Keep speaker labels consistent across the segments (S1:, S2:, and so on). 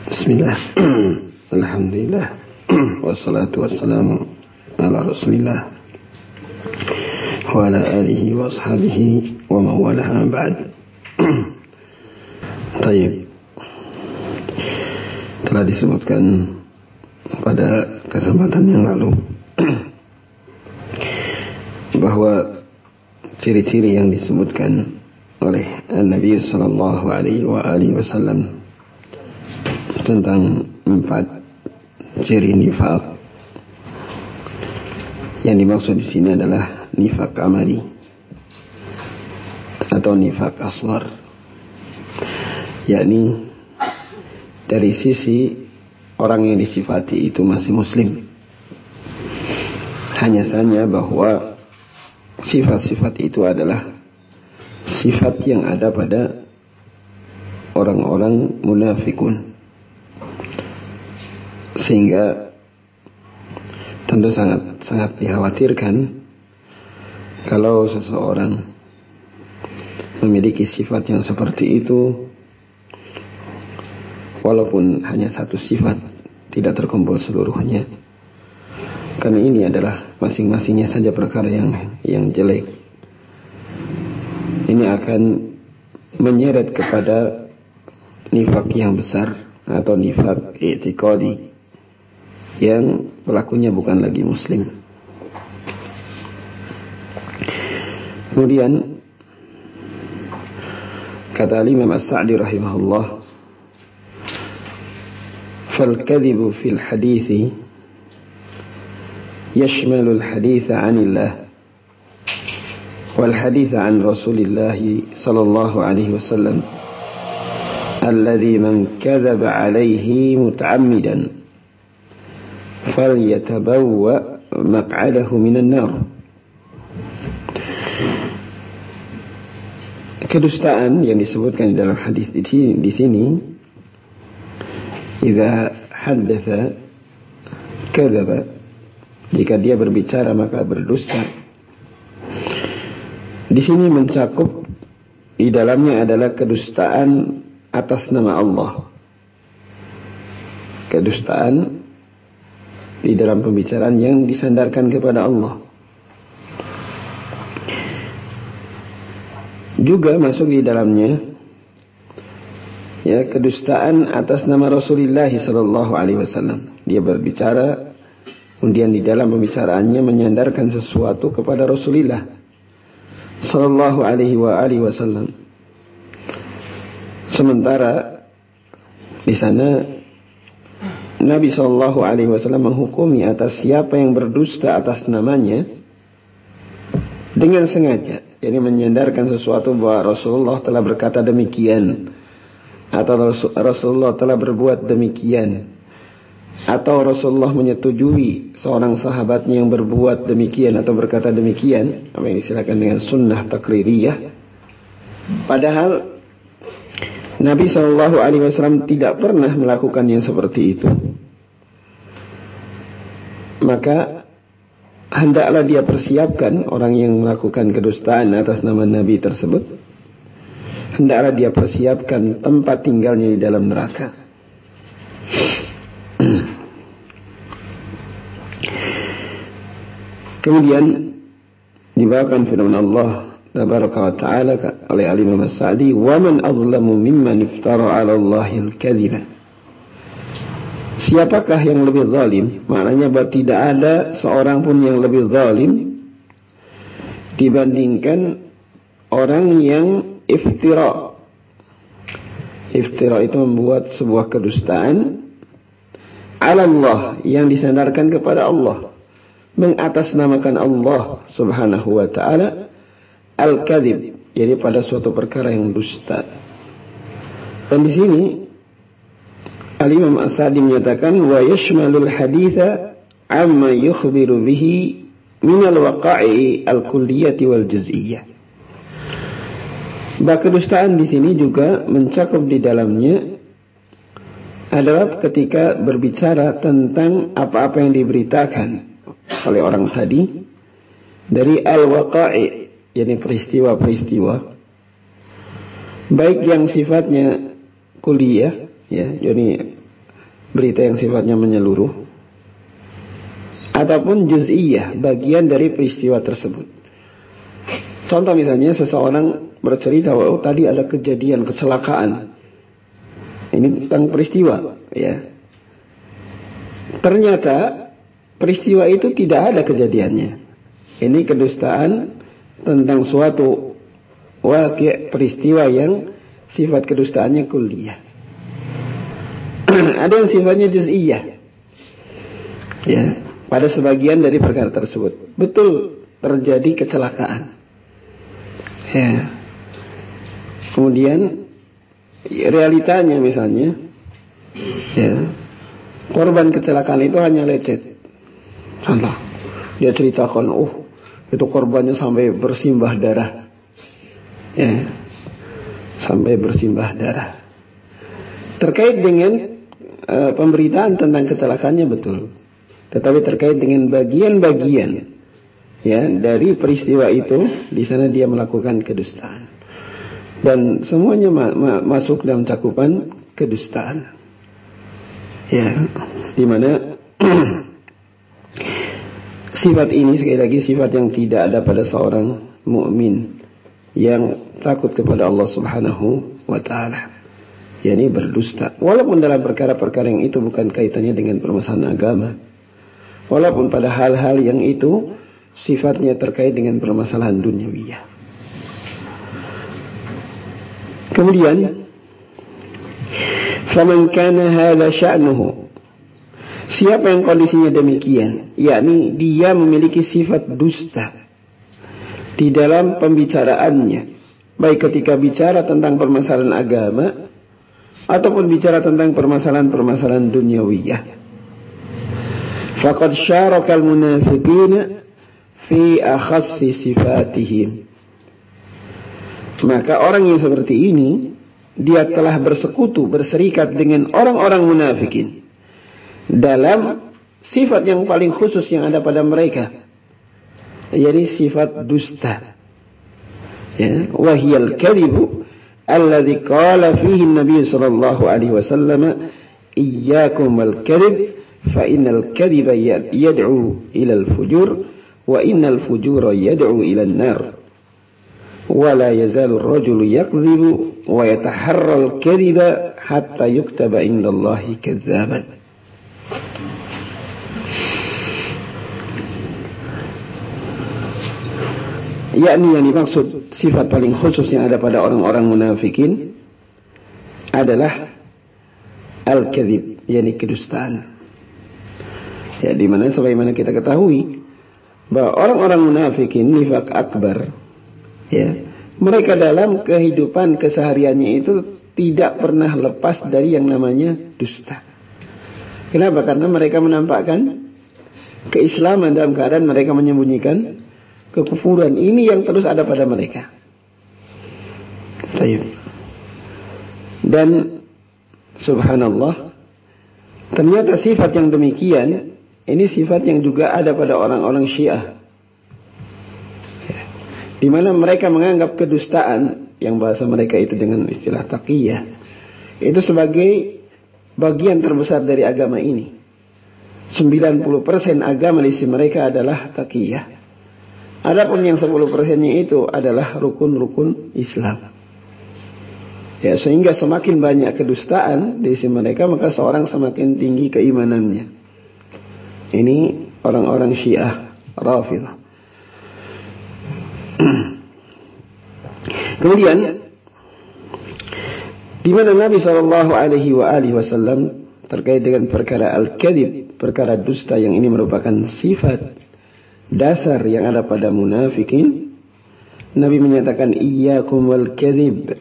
S1: Bismillah. Alhamdulillah. Wassalatu wassalamu ala Rasulillah wa ala alihi wa ashabihi wa mawalaha ba'd. Taib. Telah disebutkan pada kesempatan yang lalu bahwa ciri-ciri yang disebutkan oleh Nabi sallallahu alaihi wasallam tentang 4 ciri nifaq. Yang dimaksud di sini adalah nifaq amali atau nifaq asghar, yakni dari sisi orang yang disifati itu masih muslim, hanya saja bahwa sifat-sifat itu adalah sifat yang ada pada orang-orang munafikun, sehingga tentu sangat dikhawatirkan kalau seseorang memiliki sifat yang seperti itu, walaupun hanya satu sifat, tidak terkumpul seluruhnya, karena ini adalah masing-masingnya saja perkara yang jelek. Ini akan menyeret kepada nifak yang besar atau nifak i'tiqadi yang pelakunya bukan lagi muslim. Kemudian kata Imam As-Sa'di rahimahullah, فالكذب في الحديث يشمل الحديث عن الله والحديث عن رسول الله صلى الله عليه وسلم الذي من كذب عليه متعمدا فليتبوأ مقعده من النار. Kedustaan yang disebutkan di dalam hadis di sini, idza haddatsa kadzaba, jika dia berbicara maka berdusta. Di sini mencakup di dalamnya adalah kedustaan atas nama Allah, kedustaan di dalam pembicaraan yang disandarkan kepada Allah. Juga masuk di dalamnya ya kedustaan atas nama Rasulullah sallallahu alaihi wasallam. Dia berbicara, kemudian di dalam pembicaraannya menyandarkan sesuatu kepada Rasulullah sallallahu alaihi wasallam. Sementara di sana Nabi sallallahu alaihi wasallam menghukumi atas siapa yang berdusta atas namanya dengan sengaja, jadi menyandarkan sesuatu bahwa Rasulullah telah berkata demikian, atau Rasulullah telah berbuat demikian, atau Rasulullah menyetujui seorang sahabatnya yang berbuat demikian atau berkata demikian, apa yang disilakan dengan sunnah takririyah. Padahal Nabi SAW tidak pernah melakukan yang seperti itu. Maka hendaklah dia persiapkan, orang yang melakukan kedustaan atas nama Nabi tersebut, hendaklah dia persiapkan tempat tinggalnya di dalam neraka. Kemudian dibawakan firman Allah tabaraka wa ta'ala oleh Imam As-Sa'di, wa man azlamu mimman iftara 'ala Allahil kadhiba. Siapakah yang lebih zalim? Maknanya bahwa tidak ada seorang pun yang lebih zalim dibandingkan orang yang iftira. Iftira itu membuat sebuah kedustaan 'ala Allah yang disandarkan kepada Allah, mengatasnamakan Allah subhanahu wa ta'ala, al-kadhib, jadi pada suatu perkara yang dusta. Dan di sini Al-Imam As-Sa'di menyatakan, wa yashmalul haditha amma yukhbiru bihi minal waqa'i al-kulliyati wal juz'iyyah. Bahwa kedustaan di sini juga mencakup di dalamnya adalah ketika berbicara tentang apa-apa yang diberitakan oleh orang tadi dari al-waqa'i, yakni peristiwa-peristiwa, baik yang sifatnya kuliah, ya, jadi berita yang sifatnya menyeluruh, ataupun juz'iyah, bagian dari peristiwa tersebut. Contoh misalnya seseorang bercerita, oh tadi ada kejadian kecelakaan. Ini tentang peristiwa, ya. Ternyata peristiwa itu tidak ada kejadiannya. Ini kedustaan tentang suatu peristiwa yang sifat kedustaannya kulliyah. Ada yang sifatnya juz'iyah, ya, pada sebagian dari perkara tersebut. Betul terjadi kecelakaan, ya. Kemudian realitanya misalnya, ya, korban kecelakaan itu hanya lecet. Contoh, dia ceritakan, itu korbannya sampai bersimbah darah, ya, sampai bersimbah darah. Terkait dengan pemberitaan tentang kecelakaannya betul, tetapi terkait dengan bagian-bagian, ya, dari peristiwa itu, di sana dia melakukan kedustaan, dan semuanya masuk dalam cakupan kedustaan, ya, di mana sifat ini sekali lagi sifat yang tidak ada pada seorang mukmin yang takut kepada Allah Subhanahu wa taala, yakni berdusta. Walaupun dalam perkara-perkara yang itu bukan kaitannya dengan permasalahan agama, walaupun pada hal-hal yang itu sifatnya terkait dengan permasalahan duniawiyah. Kemudian, faman kana hadza sya'nuhu, siapa yang kondisinya demikian, yakni dia memiliki sifat dusta di dalam pembicaraannya, baik ketika bicara tentang permasalahan agama ataupun bicara tentang permasalahan-permasalahan duniawiyah, faqad syarakal munafiqina fi akhassi sifatihim, maka orang yang seperti ini dia telah bersekutu, berserikat dengan orang-orang munafikin dalam sifat yang paling khusus yang ada pada mereka, yakni sifat dusta, ya, wahiyal kadhibu alladhi qala fihi Nabi sallallahu alaihi wasallam iyyakum wal kadhib fa innal kadhiba yad'u ila al fujur wa innal fujura yad'u ila an-nar wa la yazalu ar-rajulu yakdhibu wa yataharra al-kadhiba hatta yuktaba indallahi kadzaban. Yakni yang dimaksud sifat paling khusus yang ada pada orang-orang munafikin adalah al-kadhib, yakni kedustaan. Ya, di mana sebagaimana kita ketahui bahwa orang-orang munafikin nifaq akbar, ya, mereka dalam kehidupan kesehariannya itu tidak pernah lepas dari yang namanya dusta. Kenapa? Karena mereka menampakkan keislaman dalam keadaan mereka menyembunyikan kekufuran. Ini yang terus ada pada mereka. Baik. Dan subhanallah, ternyata sifat yang demikian ini sifat yang juga ada pada orang-orang Syiah, di mana mereka menganggap kedustaan, yang bahasa mereka itu dengan istilah taqiyah, itu sebagai bagian terbesar dari agama ini. 90% agama di sisi mereka adalah taqiyah. Adapun yang 10%-nya itu adalah rukun-rukun Islam. Ya, sehingga semakin banyak kedustaan di sisi mereka, maka seorang semakin tinggi keimanannya. Ini orang-orang Syiah Rafidhah. Kemudian di mana Nabi sallallahu alaihi wasallam terkait dengan perkara al-kadzib, perkara dusta yang ini merupakan sifat dasar yang ada pada munafikin, Nabi menyatakan iyyakum wal kadzib,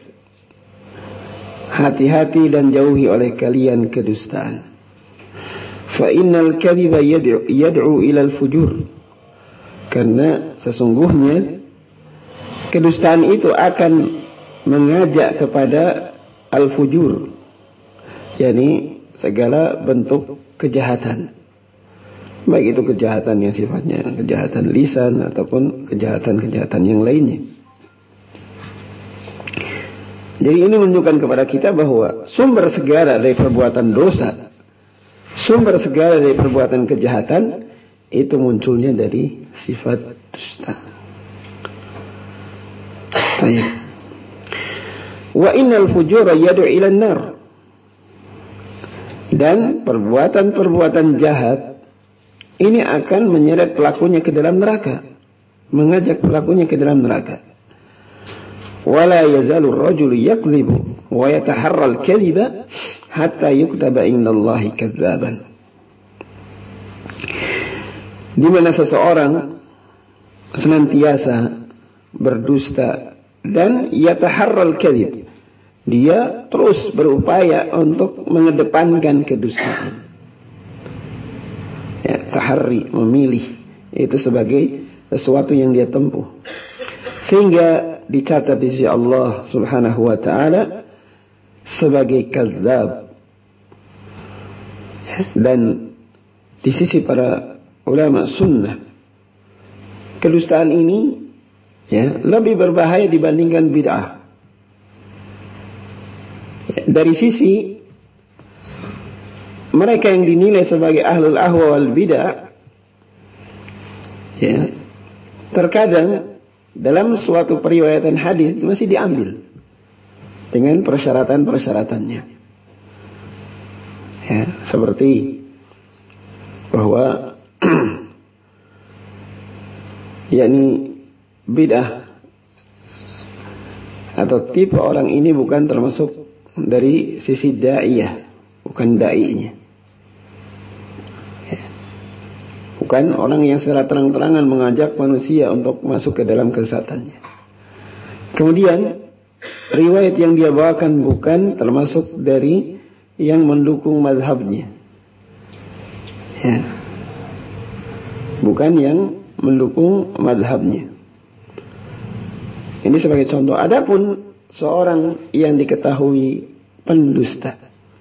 S1: hati-hati dan jauhi oleh kalian kedustaan. Fa innal kadhiba yad'u ila al-fujur, karena sesungguhnya kedustaan itu akan mengajak kepada al-fujur, yakni segala bentuk kejahatan, baik itu kejahatan yang sifatnya kejahatan lisan ataupun kejahatan-kejahatan yang lainnya. Jadi ini menunjukkan kepada kita bahwa sumber segala dari perbuatan dosa sumber segala dari perbuatan kejahatan itu munculnya dari sifat dusta. Baik. Wa innal fujura yad'u ila an-nar. Dan perbuatan-perbuatan jahat ini akan menyeret pelakunya ke dalam neraka, mengajak pelakunya ke dalam neraka. Wala yazalu ar-rajulu yakdhibu wa yataharra al-kadhiba hatta yuktaba indallahi kadzaban. Di mana seseorang senantiasa berdusta dan yataharra al-kadhib, dia terus berupaya untuk mengedepankan kedustaan. Ya, tahari, memilih itu sebagai sesuatu yang dia tempuh, sehingga dicatat di sisi Allah Subhanahu wa taala sebagai kadzab. Dan di sisi para ulama sunnah, kedustaan ini lebih berbahaya dibandingkan bid'ah. Dari sisi mereka yang dinilai sebagai ahlul ahwa wal bid'ah, terkadang dalam suatu periwayatan hadis masih diambil dengan persyaratan-persyaratannya. Seperti bahwa yakni bid'ah atau tipe orang ini bukan termasuk dari sisi da'iyah, bukan da'inya. Bukan orang yang secara terang-terangan mengajak manusia untuk masuk ke dalam kesesatannya. Kemudian riwayat yang dia bawakan bukan termasuk dari yang mendukung mazhabnya. Bukan yang mendukung mazhabnya. Ini sebagai contoh. Adapun seorang yang diketahui pendusta,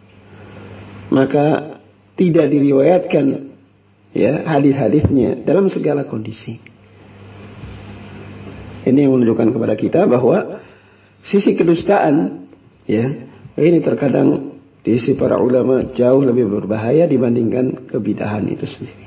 S1: maka tidak diriwayatkan hadis-hadisnya dalam segala kondisi. Ini yang menunjukkan kepada kita bahwa sisi kedustaan ini terkadang di sisi para ulama jauh lebih berbahaya dibandingkan kebid'ahan itu sendiri.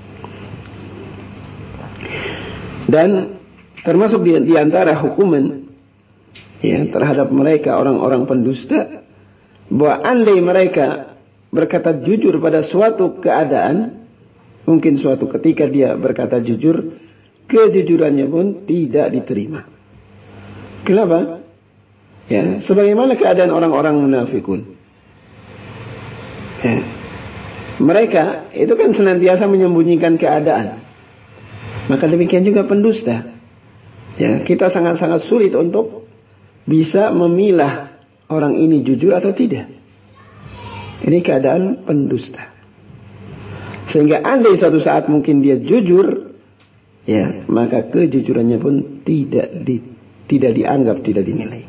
S1: Dan termasuk di antara hukuman terhadap mereka orang-orang pendusta, bahwa andai mereka berkata jujur pada suatu keadaan, mungkin suatu ketika dia berkata jujur, kejujurannya pun tidak diterima. Kenapa? Sebagaimana keadaan orang-orang munafikun. Mereka itu kan senantiasa menyembunyikan keadaan. Maka demikian juga pendusta. Kita sangat-sangat sulit untuk bisa memilah orang ini jujur atau tidak. Ini keadaan pendusta. Sehingga andai suatu saat mungkin dia jujur, maka kejujurannya pun tidak dianggap, tidak dinilai.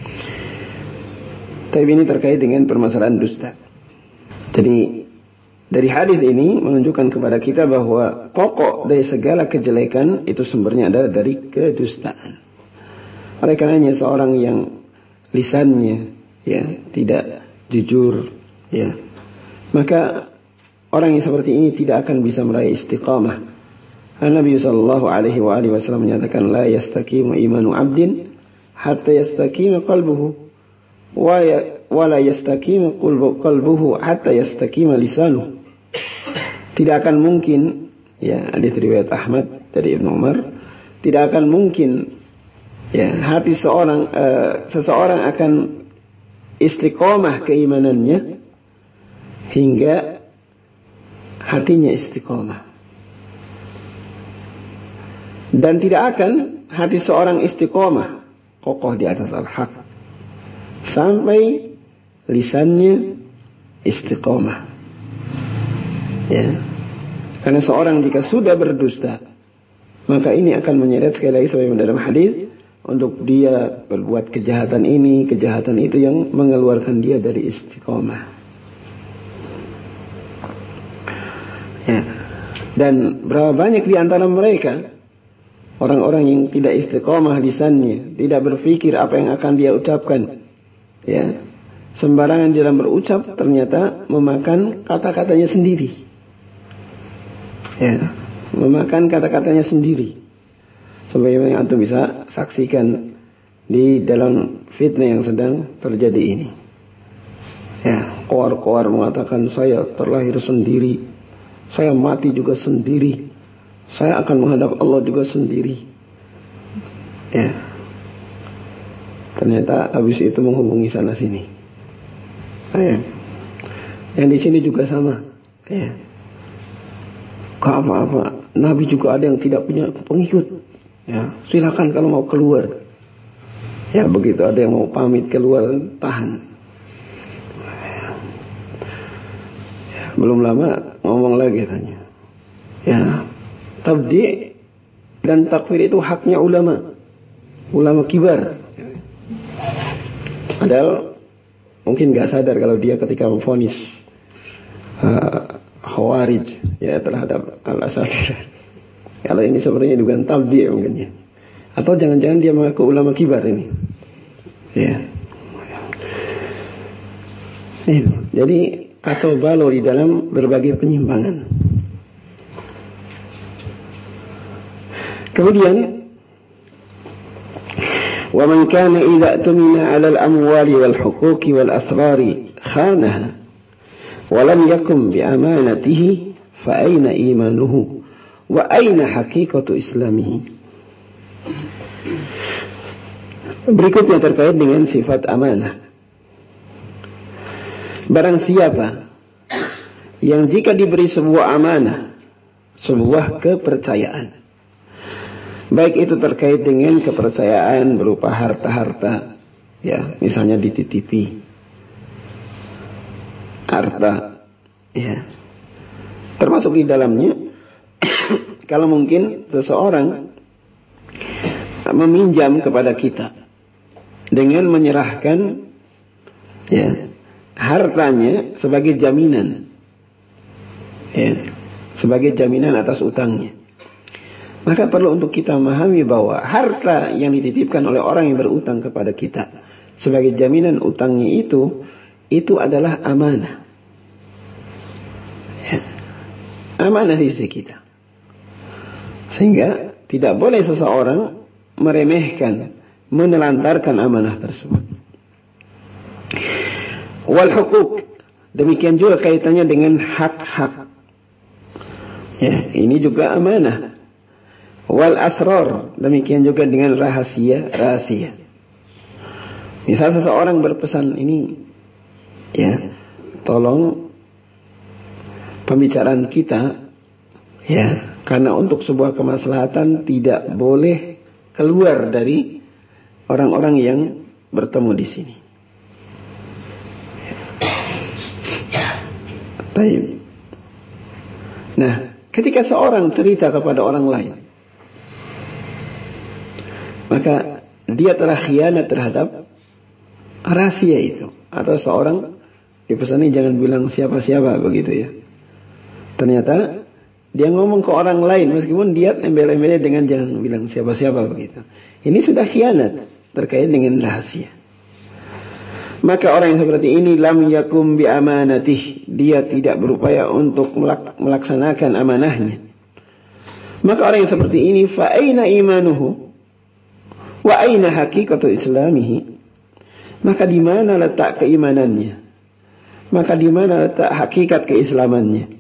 S1: Tapi ini terkait dengan permasalahan dusta. Jadi dari hadis ini menunjukkan kepada kita bahwa pokok dari segala kejelekan itu sumbernya adalah dari kedustaan. Oleh karenanya seorang yang lisannya tidak jujur, maka orang yang seperti ini tidak akan bisa meraih istiqamah. Nabi sallallahu alaihi wasallam menyatakan, la yastaqimu imanu 'abdin hatta yastaqima qalbuhu wa la yastaqimu qalbuhu hatta yastaqima lisanuhu. Tidak akan mungkin, hadis riwayat Ahmad dari Ibnu Umar, tidak akan mungkin hati seseorang akan istiqomah keimanannya hingga hatinya istiqomah. Dan tidak akan hati seorang istiqomah, kokoh di atas al-haq, sampai lisannya istiqomah. Karena seorang jika sudah berdusta, maka ini akan menyeret sekali lagi sebagaimana dalam hadis, untuk dia berbuat kejahatan ini, kejahatan itu yang mengeluarkan dia dari istiqomah. Dan berapa banyak di antara mereka orang-orang yang tidak istiqomah lisannya, tidak berpikir apa yang akan dia ucapkan, sembarangan dalam berucap, ternyata memakan kata-katanya sendiri. Ya, memakan kata-katanya sendiri. Sebagaimana antum bisa saksikan di dalam fitnah yang sedang terjadi ini. Ya, koar-koar mengatakan saya terlahir sendiri, saya mati juga sendiri, saya akan menghadap Allah juga sendiri. Ya, ternyata habis itu menghubungi sana sini. Ya. Yang di sini juga sama. Ya. Kok apa-apa, Nabi juga ada yang tidak punya pengikut. Ya, silakan kalau mau keluar. Ya, begitu ada yang mau pamit keluar, tahan. Belum lama ngomong lagi tanya. Ya, tabdi' dan takfir itu haknya ulama kibar. Padahal mungkin gak sadar kalau dia ketika memvonis Khawarij ya terhadap Al-Asatira. Kalau ini sepertinya juga tabdi' mungkin ya. Atau jangan-jangan dia mengaku ulama kibar ini. Ya. Jadi kacau balau di dalam berbagai penyimpangan. Kemudian, wa man kana idza tumina 'ala al-amwali wal huquqi wal asrari khanaha wa lam yakun bi amanatihi fa aina imanuhu wa aina haqiqatu islamihi. Berikutnya terkait dengan sifat amanah. Barang siapa yang jika diberi sebuah amanah, sebuah kepercayaan, baik itu terkait dengan kepercayaan berupa harta-harta, ya, misalnya dititipi harta, ya, termasuk di dalamnya kalau mungkin seseorang meminjam kepada kita dengan menyerahkan, ya, hartanya sebagai jaminan, ya, sebagai jaminan atas utangnya. Maka perlu untuk kita memahami bahwa harta yang dititipkan oleh orang yang berutang kepada kita sebagai jaminan utangnya itu adalah amanah, ya, amanah di sisi kita. Sehingga tidak boleh seseorang meremehkan, menelantarkan amanah tersebut. Wal huquq, demikian juga kaitannya dengan hak-hak. Ya, ini juga amanah. Wal asrar, demikian juga dengan rahasia. Misal seseorang berpesan ini, ya, tolong pembicaraan kita, ya, karena untuk sebuah kemaslahatan tidak boleh keluar dari orang-orang yang bertemu di sini. Baik. Nah, ketika seorang cerita kepada orang lain, maka dia telah khianat terhadap rahasia itu. Atau seorang dipesani jangan bilang siapa-siapa begitu ya. Ternyata dia ngomong ke orang lain meskipun dia embel-embelnya dengan jangan bilang siapa-siapa begitu. Ini sudah khianat terkait dengan rahasia. Maka orang yang seperti ini lam yakum bi amanatih, dia tidak berupaya untuk melaksanakan amanahnya. Maka orang yang seperti ini fa aina imanuhu wa aina haqiqatu islamihi, maka di mana letak keimanannya, maka di mana letak hakikat keislamannya.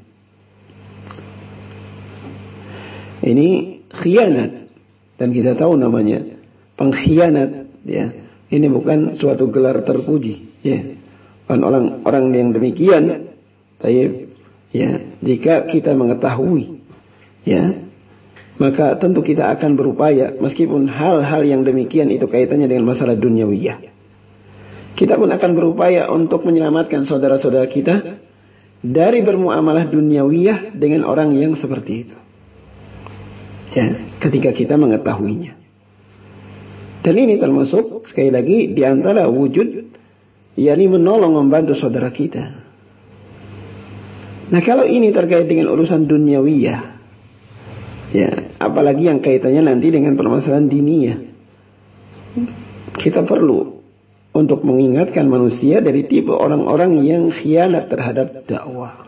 S1: Ini khianat, dan kita tahu namanya pengkhianat, ya. Ini bukan suatu gelar terpuji, ya. Dan orang yang demikian, ya, jika kita mengetahui, ya, maka tentu kita akan berupaya, meskipun hal-hal yang demikian itu kaitannya dengan masalah duniawiyah, kita pun akan berupaya untuk menyelamatkan saudara-saudara kita dari bermuamalah duniawiyah dengan orang yang seperti itu, ya, ketika kita mengetahuinya. Dan ini termasuk sekali lagi di antara wujud, yakni menolong, membantu saudara kita. Nah, kalau ini terkait dengan urusan duniawiyah, ya, apalagi yang kaitannya nanti dengan permasalahan diniyah, kita perlu untuk mengingatkan manusia dari tipe orang-orang yang khianat terhadap dakwah.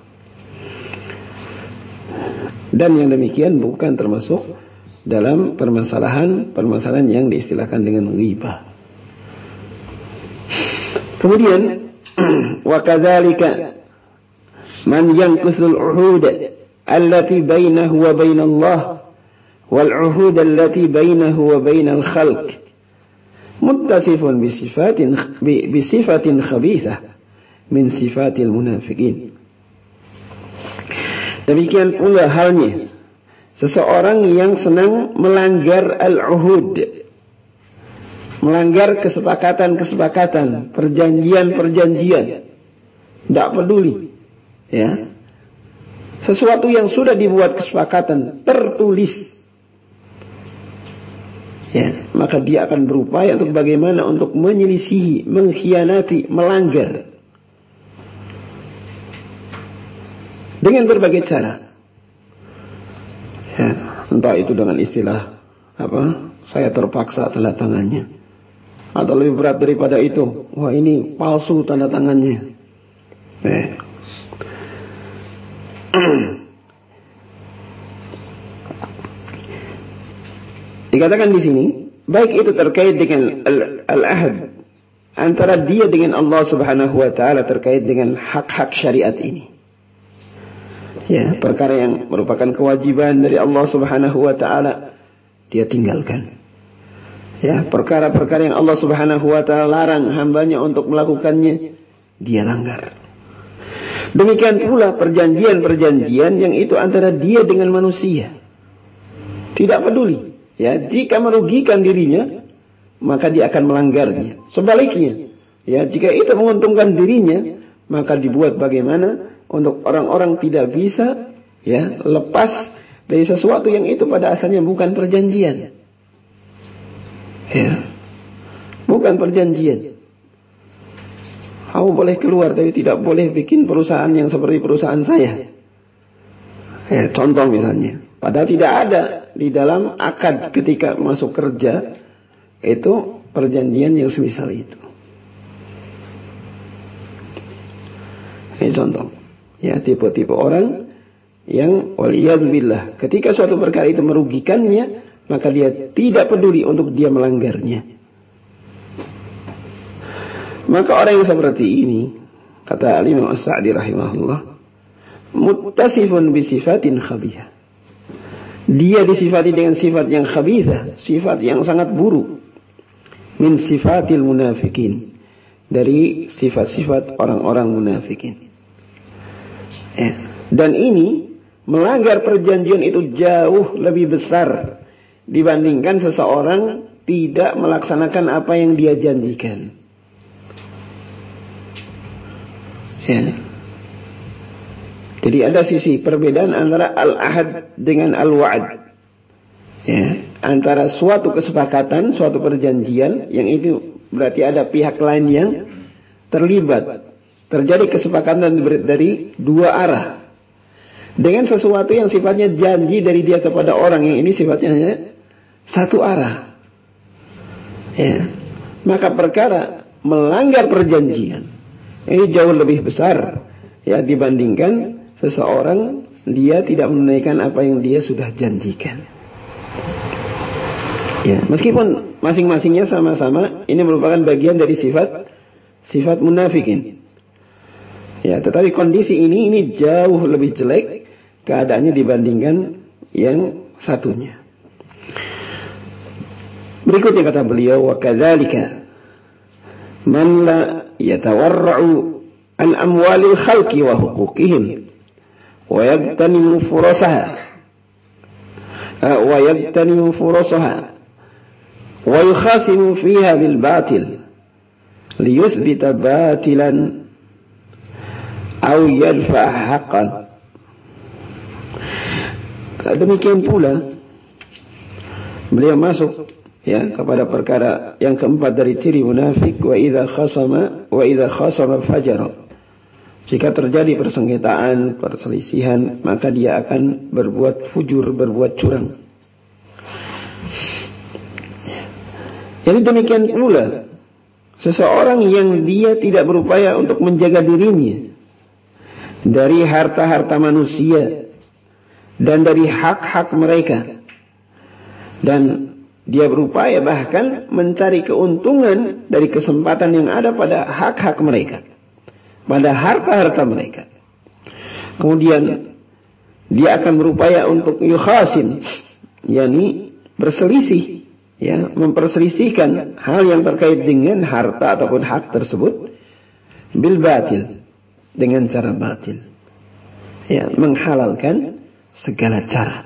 S1: Dan yang demikian bukan termasuk dalam permasalahan yang diistilahkan dengan ghibah. Kemudian wa kadzalika man yanqusul uhud allati bainahu wa bainallah wal uhud allati bainahu wa bainal khalq muttasifun bisifatin khabithah min sifatil munafiqin. Demikian pula halnya seseorang yang senang melanggar al-uhud, melanggar kesepakatan, perjanjian, tidak peduli, ya, sesuatu yang sudah dibuat kesepakatan tertulis, ya, maka dia akan berupaya untuk bagaimana untuk menyelisihi, mengkhianati, melanggar dengan berbagai cara. Ya, entah itu dengan istilah saya terpaksa tanda tangannya, atau lebih berat daripada itu, wah ini palsu tanda tangannya. Dikatakan di sini, baik itu terkait dengan al-ahd antara dia dengan Allah Subhanahu wa taala terkait dengan hak-hak syariat ini. Ya, perkara yang merupakan kewajiban dari Allah Subhanahu wa taala dia tinggalkan. Ya, perkara-perkara yang Allah Subhanahu wa taala larang hambanya untuk melakukannya, dia langgar. Demikian pula perjanjian-perjanjian yang itu antara dia dengan manusia. Tidak peduli. Ya, jika merugikan dirinya, maka dia akan melanggarnya. Sebaliknya, ya, jika itu menguntungkan dirinya, maka dibuat bagaimana untuk orang-orang tidak bisa, ya, lepas dari sesuatu yang itu pada asalnya bukan perjanjian. Ya, bukan perjanjian. Kamu boleh keluar, tapi tidak boleh bikin perusahaan yang seperti perusahaan saya. Ya, contoh misalnya. Padahal tidak ada di dalam akad ketika masuk kerja itu perjanjian yang semisal itu. Ini contoh. Ya, tipe-tipe orang yang waliyadzubillah, ketika suatu perkara itu merugikannya, maka dia tidak peduli untuk dia melanggarnya. Maka orang yang seperti ini, kata Imam As-Sa'di rahimahullah, muttasifun bisifatin khabithah. Dia disifati dengan sifat yang khabithah, sifat yang sangat buruk. Min sifatil munafikin, dari sifat-sifat orang-orang munafikin. Dan ini melanggar perjanjian itu jauh lebih besar dibandingkan seseorang tidak melaksanakan apa yang dia janjikan. Ya. Jadi ada sisi perbedaan antara al-ahad dengan al-wa'ad. Ya. Antara suatu kesepakatan, suatu perjanjian, yang itu berarti ada pihak lain yang terlibat. Terjadi kesepakatan dari dua arah. Dengan sesuatu yang sifatnya janji dari dia kepada orang, yang ini sifatnya hanya satu arah. Ya. Maka perkara melanggar perjanjian ini jauh lebih besar, ya, dibandingkan seseorang dia tidak menunaikan apa yang dia sudah janjikan. Ya, meskipun masing-masingnya sama-sama ini merupakan bagian dari sifat munafikin. Ya, tetapi kondisi ini jauh lebih jelek keadaannya dibandingkan yang satunya. Berikutnya kata beliau, wa kadzalika man la yatawarra'u an amwalil khalqi wa huquqihim wa yagtanimu furasaha wa yukhasimu fiha bil batil liyusbita batilan aw yadfa haqqan. Demikian pula beliau masuk, ya, kepada perkara yang keempat dari ciri munafik, wa idza khasama fajara. Jika terjadi persengketaan, perselisihan, maka dia akan berbuat fujur, berbuat curang. Jadi demikian pula seseorang yang dia tidak berupaya untuk menjaga dirinya dari harta-harta manusia dan dari hak-hak mereka, dan dia berupaya bahkan mencari keuntungan dari kesempatan yang ada pada hak-hak mereka, pada harta-harta mereka. Kemudian dia akan berupaya untuk yukhasim, yakni berselisih, ya, memperselisihkan hal yang terkait dengan harta ataupun hak tersebut bil batil, dengan cara batil, ya, menghalalkan segala cara.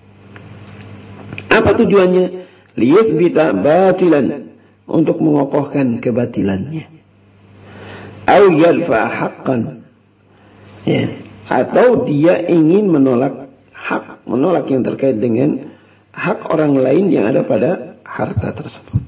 S1: Apa tujuannya? Liyusbita batilan, untuk mengokohkan kebatilannya. Au yadfa haqqan, ya, atau dia ingin menolak hak, menolak yang terkait dengan hak orang lain yang ada pada harta tersebut.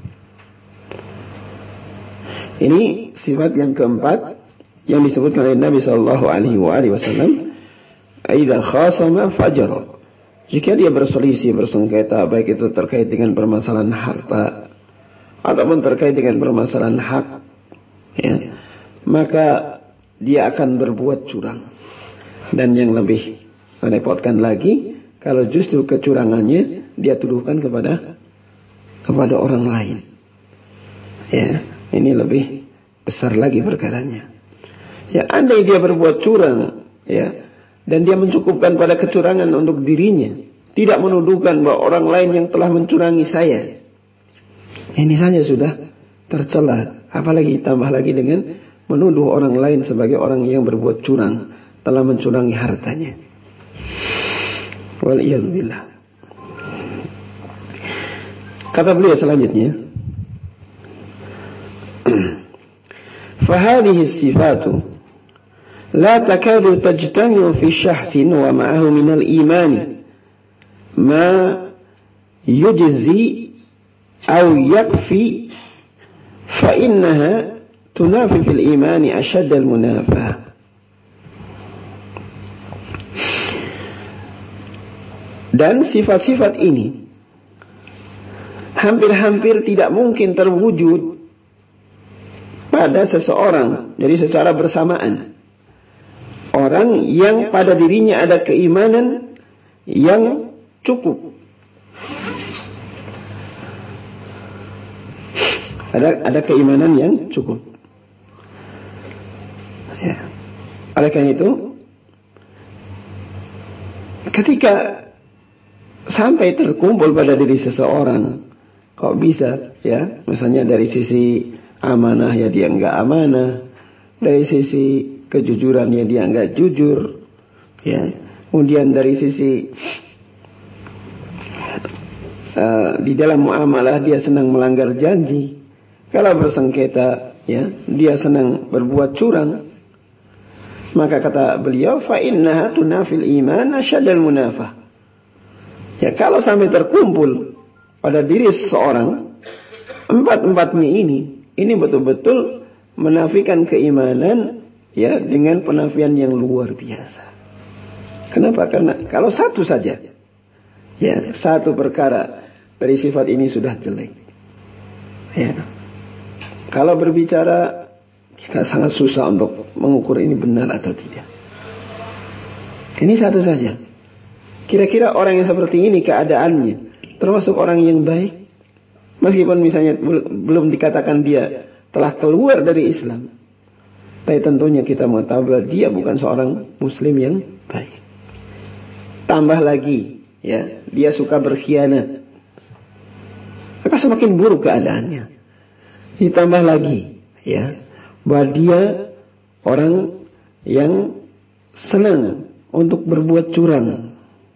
S1: Ini sifat yang keempat yang disebutkan oleh Nabi sallallahu alaihi wasallam, "Idza khasama fajara." Jika dia berselisih, bersengketa, baik itu terkait dengan permasalahan harta ataupun terkait dengan permasalahan hak, ya, maka dia akan berbuat curang. Dan yang lebih merepotkan lagi, kalau justru kecurangannya dia tuduhkan kepada orang lain. Ya, ini lebih besar lagi perkaranya. Ya, andai dia berbuat curang, ya, dan dia mencukupkan pada kecurangan untuk dirinya, tidak menuduhkan bahwa orang lain yang telah mencurangi saya, ini saja sudah tercela. Apalagi tambah lagi dengan menuduh orang lain sebagai orang yang berbuat curang, telah mencurangi hartanya. Waliyadzubillah. Kata beliau selanjutnya, fahadihi sifatu la takadu tajtami'u fi syahsin wa ma'ahu minal imani ma yujzi aw yakfi fa innaha tunafi fil imani ashad al munafah. Dan sifat-sifat ini hampir-hampir tidak mungkin terwujud pada seseorang dari secara bersamaan. Orang yang pada dirinya ada keimanan yang cukup, ada keimanan yang cukup. Ya. Oleh karena itu, ketika sampai terkumpul pada diri seseorang, kok bisa, ya, misalnya dari sisi amanah, ya dia enggak amanah, dari sisi kejujuran, ya dia enggak jujur, ya, kemudian dari sisi di dalam muamalah dia senang melanggar janji, kalau bersengketa, ya, dia senang berbuat curang, maka kata beliau, fa innaha tunafil iman asyadal munafah. Ya, kalau sampai terkumpul pada diri seseorang empat-empatnya ini betul-betul menafikan keimanan, ya, dengan penafian yang luar biasa. Kenapa? Karena kalau satu saja, ya, satu perkara dari sifat ini sudah jelek, ya, kalau berbicara kita sangat susah untuk mengukur ini benar atau tidak. Ini satu saja. Kira-kira orang yang seperti ini keadaannya termasuk orang yang baik, meskipun misalnya belum dikatakan dia telah keluar dari Islam, tapi tentunya kita mengetahui bahwa dia bukan seorang muslim yang baik. Tambah lagi, ya, dia suka berkhianat, maka semakin buruk keadaannya. Ditambah lagi, ya, bahwa dia orang yang senang untuk berbuat curang.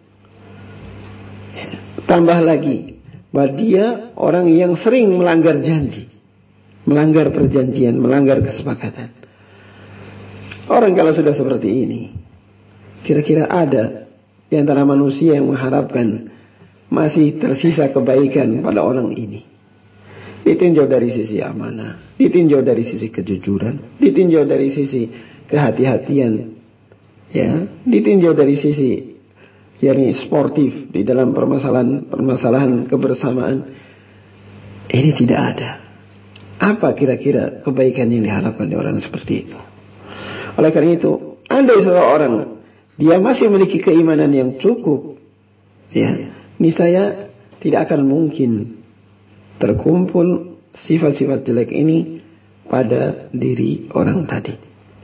S1: Tambah lagi bahwa dia orang yang sering melanggar janji, melanggar perjanjian, melanggar kesepakatan. Orang kalau sudah seperti ini, kira-kira ada di antara manusia yang mengharapkan masih tersisa kebaikan pada orang ini? Ditinjau dari sisi amanah, ditinjau dari sisi kejujuran, ditinjau dari sisi kehati-hatian, ya, ditinjau dari sisi, yakni sportif di dalam permasalahan kebersamaan. Ini tidak ada. Apa kira-kira kebaikan yang diharapkan dari orang seperti itu? Oleh karena itu, andai seseorang dia masih memiliki keimanan yang cukup, ya, niscaya tidak akan mungkin terkumpul sifat-sifat jelek ini pada diri orang tadi.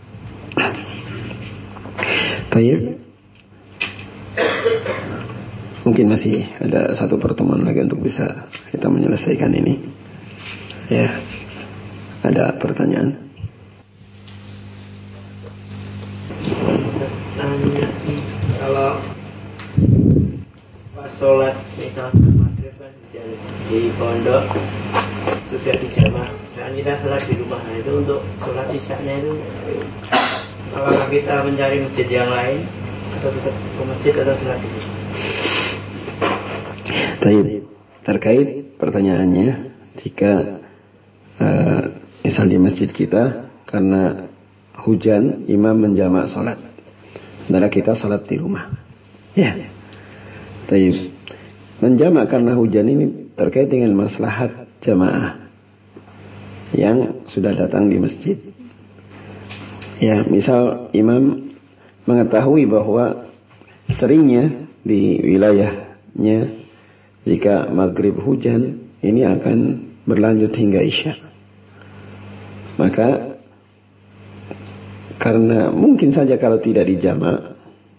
S1: Baik. Mungkin masih ada satu pertemuan lagi untuk bisa kita menyelesaikan ini. Ya, ada pertanyaan?
S2: Kalau pas sholat misalnya maghrib kan di pondok sudah dijamak, dan kita sholat di rumah, nah itu untuk sholat isyaknya itu apakah kita mencari masjid yang lain atau tetap ke masjid atau sholat di rumah?
S1: Terkait pertanyaannya, jika misal di masjid kita karena hujan, imam menjamak sholat, sementara kita sholat di rumah, ya, menjamak karena hujan ini terkait dengan maslahat jamaah yang sudah datang di masjid. Ya, misal imam mengetahui bahwa seringnya di wilayahnya jika maghrib hujan ini akan berlanjut hingga isya, maka karena mungkin saja kalau tidak dijamak,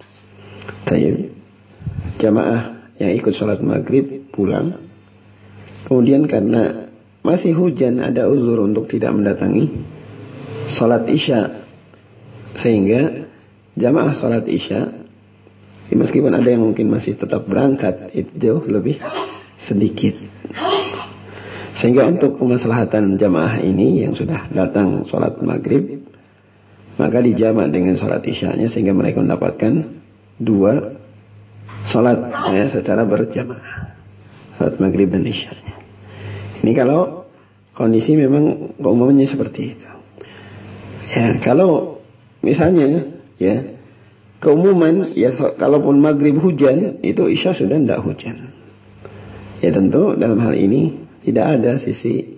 S1: jamaah yang ikut sholat maghrib pulang, kemudian karena masih hujan ada uzur untuk tidak mendatangi sholat isya, sehingga jamaah sholat isya meskipun ada yang mungkin masih tetap berangkat itu jauh lebih sedikit, sehingga untuk kemaslahatan jamaah ini yang sudah datang sholat maghrib, maka dijamak dengan sholat isyanya sehingga mereka mendapatkan dua sholat, ya, secara berjamaah, sholat maghrib dan isyanya. Ini kalau kondisi memang umumnya seperti itu. Ya, kalau misalnya, ya, keumuman, ya, kalaupun maghrib hujan, itu isya sudah tidak hujan. Ya, tentu dalam hal ini tidak ada sisi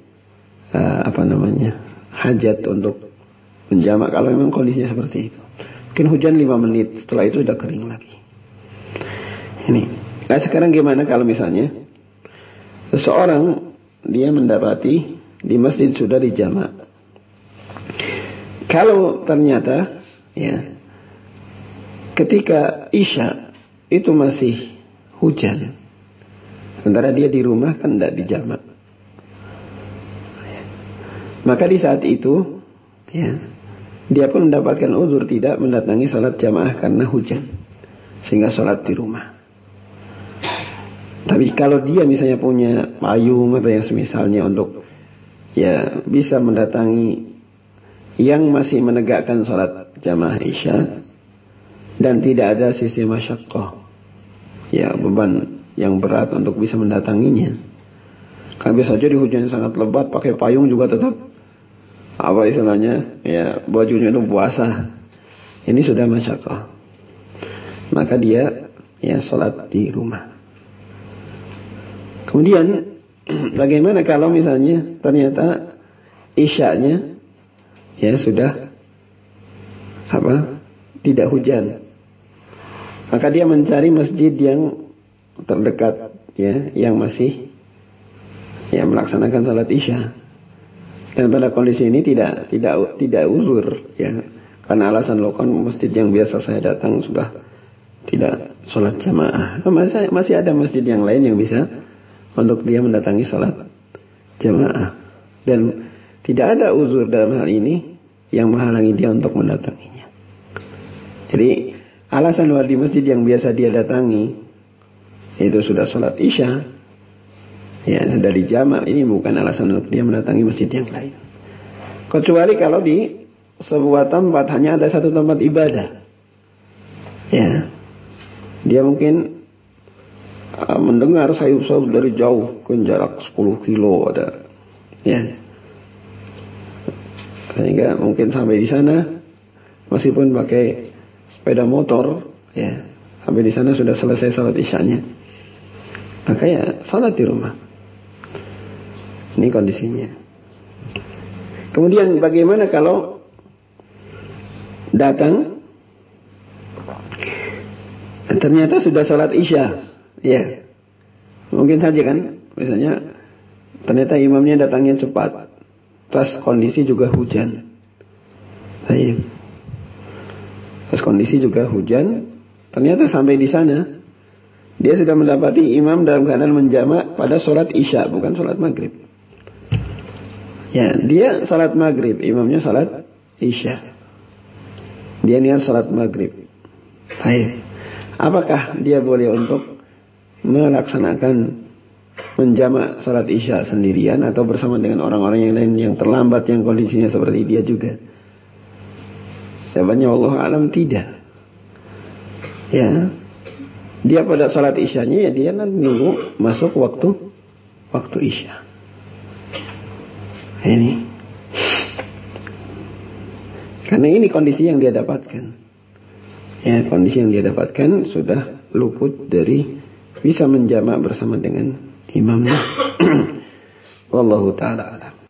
S1: hajat untuk menjamak kalau memang kondisinya seperti itu. Mungkin hujan 5 menit, setelah itu sudah kering lagi. Ini. Nah, sekarang gimana kalau misalnya seseorang dia mendapati di masjid sudah dijamak. Kalau ternyata, ya, ketika isya itu masih hujan, sementara dia di rumah kan tidak dijamak, maka di saat itu, ya, dia pun mendapatkan uzur tidak mendatangi sholat jamaah karena hujan, sehingga sholat di rumah. Tapi kalau dia misalnya punya payung atau yang semisalnya untuk, ya, bisa mendatangi yang masih menegakkan sholat jamaah isya dan tidak ada sisi masyaqqah, ya, beban yang berat untuk bisa mendatanginya. Kan bisa saja di hujan sangat lebat pakai payung juga tetap ya, bajunya itu puasa. Ini sudah masyaqqah, maka dia, ya, sholat di rumah. Kemudian bagaimana kalau misalnya ternyata isyanya, ya, sudah tidak hujan, maka dia mencari masjid yang terdekat, ya, yang masih, ya, melaksanakan salat isya. Dan pada kondisi ini tidak uzur, ya, karena alasan lokal masjid yang biasa saya datang sudah tidak salat jamaah. Masih ada masjid yang lain yang bisa untuk dia mendatangi salat jamaah, dan tidak ada uzur dalam hal ini yang menghalangi dia untuk mendatanginya. Jadi alasan luar di masjid yang biasa dia datangi itu sudah sholat isya, ya, dari jamak, ini bukan alasan untuk dia mendatangi masjid yang lain. Kecuali kalau di sebuah tempat hanya ada satu tempat ibadah, ya, dia mungkin mendengar sayup-sayup dari jauh, ke jarak 10 kilo ada, ya, sehingga mungkin sampai di sana meskipun pakai sepeda motor, ya, sampai di sana sudah selesai salat isyanya, maka, ya, salat di rumah. Ini kondisinya. Kemudian bagaimana kalau datang ternyata sudah sholat isya? Ya, mungkin saja kan, misalnya ternyata imamnya datangnya cepat, terus kondisi juga hujan. Terus kondisi juga hujan, ternyata sampai di sana dia sudah mendapati imam dalam keadaan menjamak pada sholat isya, bukan sholat maghrib. Ya, dia sholat maghrib, imamnya sholat isya. Dia niat sholat maghrib. Baik. Apakah dia boleh untuk melaksanakan menjamak sholat isya sendirian atau bersama dengan orang-orang yang lain yang terlambat yang kondisinya seperti dia juga? Jawabannya wallahu alam tidak. Ya, dia pada sholat isyanya ya dia nanti nunggu masuk waktu isya. Ini karena ini kondisi yang dia dapatkan. Ya, kondisi yang dia dapatkan sudah luput dari bisa menjamak bersama dengan imamnya. Wallahu ta'ala.